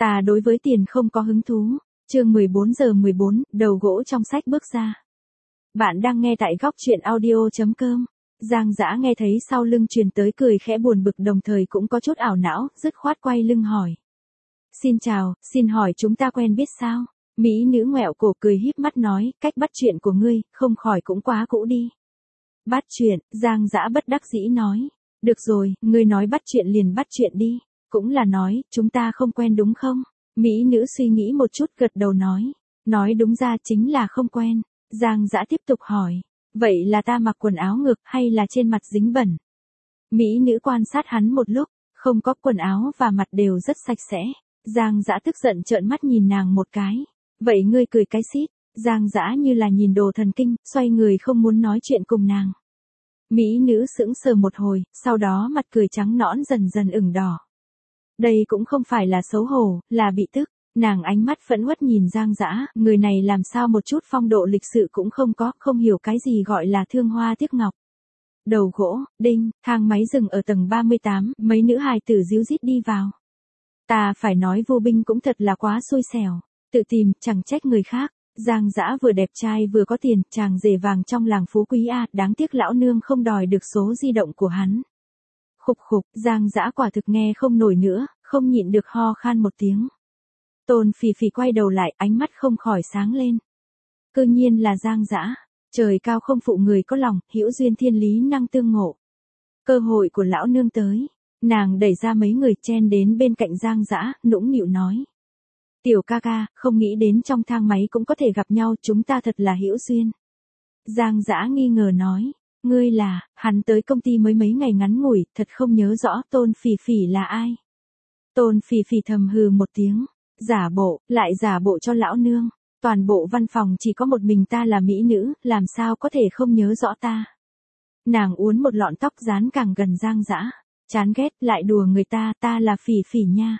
Ta đối với tiền không có hứng thú. Chương 14:14, đầu gỗ trong sách bước ra. Bạn đang nghe tại góc truyện audio.com. Giang Dã nghe thấy sau lưng truyền tới cười khẽ buồn bực, đồng thời cũng có chút ảo não, dứt khoát quay lưng hỏi. Xin chào, xin hỏi chúng ta quen biết sao? Mỹ nữ ngoẹo cổ cười híp mắt nói, cách bắt chuyện của ngươi, không khỏi cũng quá cũ đi. Bắt chuyện, Giang Dã bất đắc dĩ nói. Được rồi, ngươi nói bắt chuyện liền bắt chuyện đi. Cũng là nói, chúng ta không quen đúng không? Mỹ nữ suy nghĩ một chút gật đầu nói. Nói đúng ra chính là không quen. Giang Dã tiếp tục hỏi. Vậy là ta mặc quần áo ngược hay là trên mặt dính bẩn? Mỹ nữ quan sát hắn một lúc, không có, quần áo và mặt đều rất sạch sẽ. Giang Dã tức giận trợn mắt nhìn nàng một cái. Vậy ngươi cười cái xít? Giang Dã như là nhìn đồ thần kinh, xoay người không muốn nói chuyện cùng nàng. Mỹ nữ sững sờ một hồi, sau đó mặt cười trắng nõn dần dần ửng đỏ. Đây cũng không phải là xấu hổ, là bị tức. Nàng ánh mắt phẫn uất nhìn Giang Dã, người này làm sao một chút phong độ lịch sự cũng không có, không hiểu cái gì gọi là thương hoa tiếc ngọc. Đầu gỗ, đinh, thang máy dừng ở tầng 38, mấy nữ hài tử díu dít đi vào. Ta phải nói Vô Binh cũng thật là quá xui xẻo, tự tìm, chẳng trách người khác. Giang Dã vừa đẹp trai vừa có tiền, chàng rể vàng trong làng phú quý a, đáng tiếc lão nương không đòi được số di động của hắn. Khục khục, Giang Dã quả thực nghe không nổi nữa, không nhịn được ho khan một tiếng. Tôn Phỉ Phỉ quay đầu lại, ánh mắt không khỏi sáng lên. Cư nhiên là Giang Dã, trời cao không phụ người có lòng, hữu duyên thiên lý năng tương ngộ. Cơ hội của lão nương tới, nàng đẩy ra mấy người chen đến bên cạnh Giang Dã, nũng nịu nói. Tiểu ca ca, không nghĩ đến trong thang máy cũng có thể gặp nhau, chúng ta thật là hữu duyên. Giang Dã nghi ngờ nói, ngươi là, hắn tới công ty mới mấy ngày ngắn ngủi, thật không nhớ rõ Tôn Phỉ Phỉ là ai. Tôn Phỉ Phỉ thầm hừ một tiếng, giả bộ, lại giả bộ cho lão nương, toàn bộ văn phòng chỉ có một mình ta là mỹ nữ, làm sao có thể không nhớ rõ ta. Nàng uốn một lọn tóc dán càng gần Giang Dã, chán ghét, lại đùa người ta là Phỉ Phỉ nha.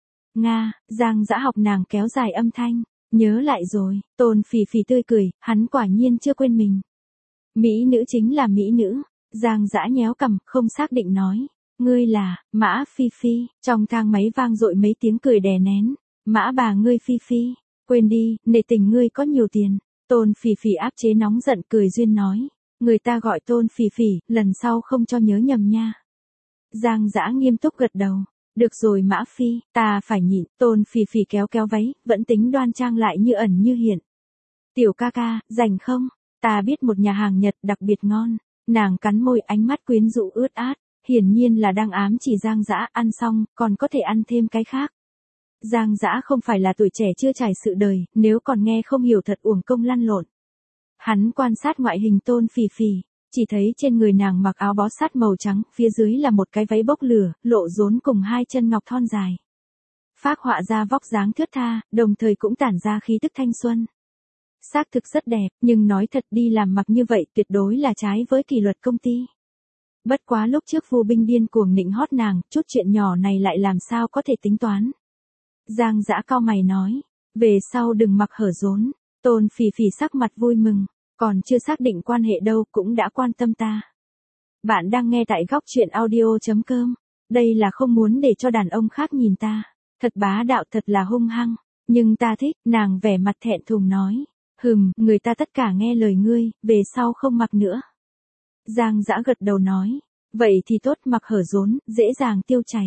Nga, Giang Dã học nàng kéo dài âm thanh, nhớ lại rồi, Tôn Phỉ Phỉ tươi cười, hắn quả nhiên chưa quên mình. Mỹ nữ chính là mỹ nữ, Giang Dã nhéo cằm, không xác định nói, ngươi là, Mã Phi Phi, trong thang máy vang dội mấy tiếng cười đè nén, Mã bà ngươi Phi Phi, quên đi, nể tình ngươi có nhiều tiền, Tôn Phỉ Phỉ áp chế nóng giận cười duyên nói, người ta gọi Tôn Phỉ Phỉ, lần sau không cho nhớ nhầm nha. Giang Dã nghiêm túc gật đầu. Được rồi Mã Phi, ta phải nhịn. Tôn Phỉ Phỉ kéo kéo váy, vẫn tính đoan trang lại như ẩn như hiện. Tiểu ca ca, rảnh không? Ta biết một nhà hàng Nhật đặc biệt ngon. Nàng cắn môi, ánh mắt quyến rũ ướt át, hiển nhiên là đang ám chỉ Giang Dã, ăn xong, còn có thể ăn thêm cái khác. Giang Dã không phải là tuổi trẻ chưa trải sự đời, nếu còn nghe không hiểu thật uổng công lăn lộn. Hắn quan sát ngoại hình Tôn Phỉ Phỉ. Chỉ thấy trên người nàng mặc áo bó sát màu trắng, phía dưới là một cái váy bốc lửa, lộ rốn cùng hai chân ngọc thon dài. Phác họa ra vóc dáng thướt tha, đồng thời cũng tản ra khí tức thanh xuân. Xác thực rất đẹp, nhưng nói thật đi làm mặc như vậy tuyệt đối là trái với kỷ luật công ty. Bất quá lúc trước Vô Binh điên cuồng nịnh hót nàng, chút chuyện nhỏ này lại làm sao có thể tính toán. Giang Dã cau mày nói, về sau đừng mặc hở rốn. Tôn Phỉ Phỉ sắc mặt vui mừng. Còn chưa xác định quan hệ đâu, cũng đã quan tâm ta. Bạn đang nghe tại góc truyện audio.com. Đây là không muốn để cho đàn ông khác nhìn ta. Thật bá đạo, thật là hung hăng. Nhưng ta thích, nàng vẻ mặt thẹn thùng nói. Người ta tất cả nghe lời ngươi, về sau không mặc nữa. Giang Dã gật đầu nói. Vậy thì tốt, mặc hở rốn, dễ dàng tiêu chảy.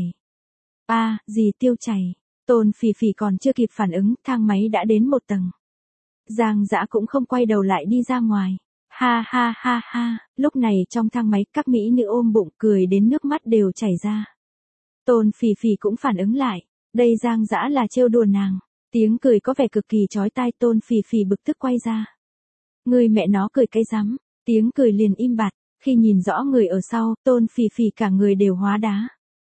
Gì tiêu chảy? Tôn Phỉ Phỉ còn chưa kịp phản ứng, thang máy đã đến một tầng. Giang Dã cũng không quay đầu lại đi ra ngoài. Ha ha ha ha, lúc này trong thang máy các mỹ nữ ôm bụng cười đến nước mắt đều chảy ra. Tôn Phỉ Phỉ cũng phản ứng lại, đây Giang Dã là trêu đùa nàng. Tiếng cười có vẻ cực kỳ chói tai. Tôn Phỉ Phỉ bực tức quay ra. Người mẹ nó cười cái rắm, tiếng cười liền im bặt, khi nhìn rõ người ở sau, Tôn Phỉ Phỉ cả người đều hóa đá.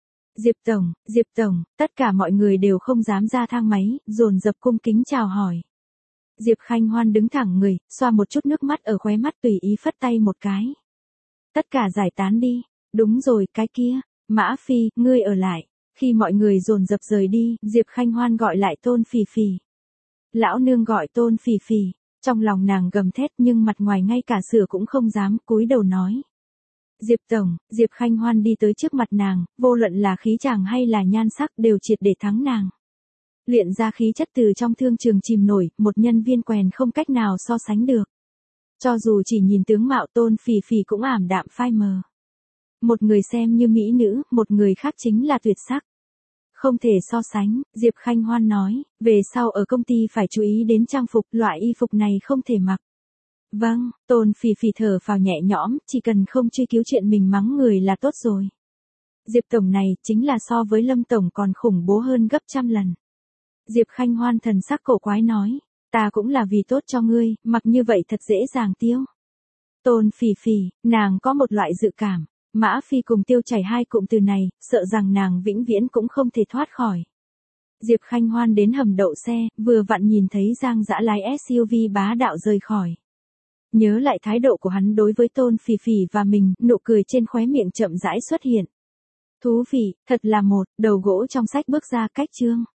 Diệp Tổng, tất cả mọi người đều không dám ra thang máy, dồn dập cung kính chào hỏi. Diệp Khanh Hoan đứng thẳng người, xoa một chút nước mắt ở khóe mắt tùy ý phất tay một cái. Tất cả giải tán đi. Đúng rồi, cái kia, Mã Phi, ngươi ở lại. Khi mọi người dồn dập rời đi, Diệp Khanh Hoan gọi lại Tôn Phỉ Phỉ. Lão nương gọi Tôn Phỉ Phỉ, trong lòng nàng gầm thét nhưng mặt ngoài ngay cả sửa cũng không dám, cúi đầu nói. Diệp Tổng, Diệp Khanh Hoan đi tới trước mặt nàng, vô luận là khí chàng hay là nhan sắc đều triệt để thắng nàng. Luyện ra khí chất từ trong thương trường chìm nổi, một nhân viên quèn không cách nào so sánh được. Cho dù chỉ nhìn tướng mạo Tôn Phỉ Phỉ cũng ảm đạm phai mờ. Một người xem như mỹ nữ, một người khác chính là tuyệt sắc. Không thể so sánh, Diệp Khanh Hoan nói, về sau ở công ty phải chú ý đến trang phục, loại y phục này không thể mặc. Vâng, Tôn Phỉ Phỉ thở phào nhẹ nhõm, chỉ cần không truy cứu chuyện mình mắng người là tốt rồi. Diệp Tổng này, chính là so với Lâm Tổng còn khủng bố hơn gấp trăm lần. Diệp Khanh Hoan thần sắc cổ quái nói, ta cũng là vì tốt cho ngươi, mặc như vậy thật dễ dàng tiêu. Tôn Phỉ Phỉ, nàng có một loại dự cảm, Mã Phi cùng Tiêu Chảy hai cụm từ này, sợ rằng nàng vĩnh viễn cũng không thể thoát khỏi. Diệp Khanh Hoan đến hầm đậu xe, vừa vặn nhìn thấy Giang Dã lái SUV bá đạo rời khỏi. Nhớ lại thái độ của hắn đối với Tôn Phỉ Phỉ và mình, nụ cười trên khóe miệng chậm rãi xuất hiện. Thú vị, thật là một, đầu gỗ trong sách bước ra cách chương.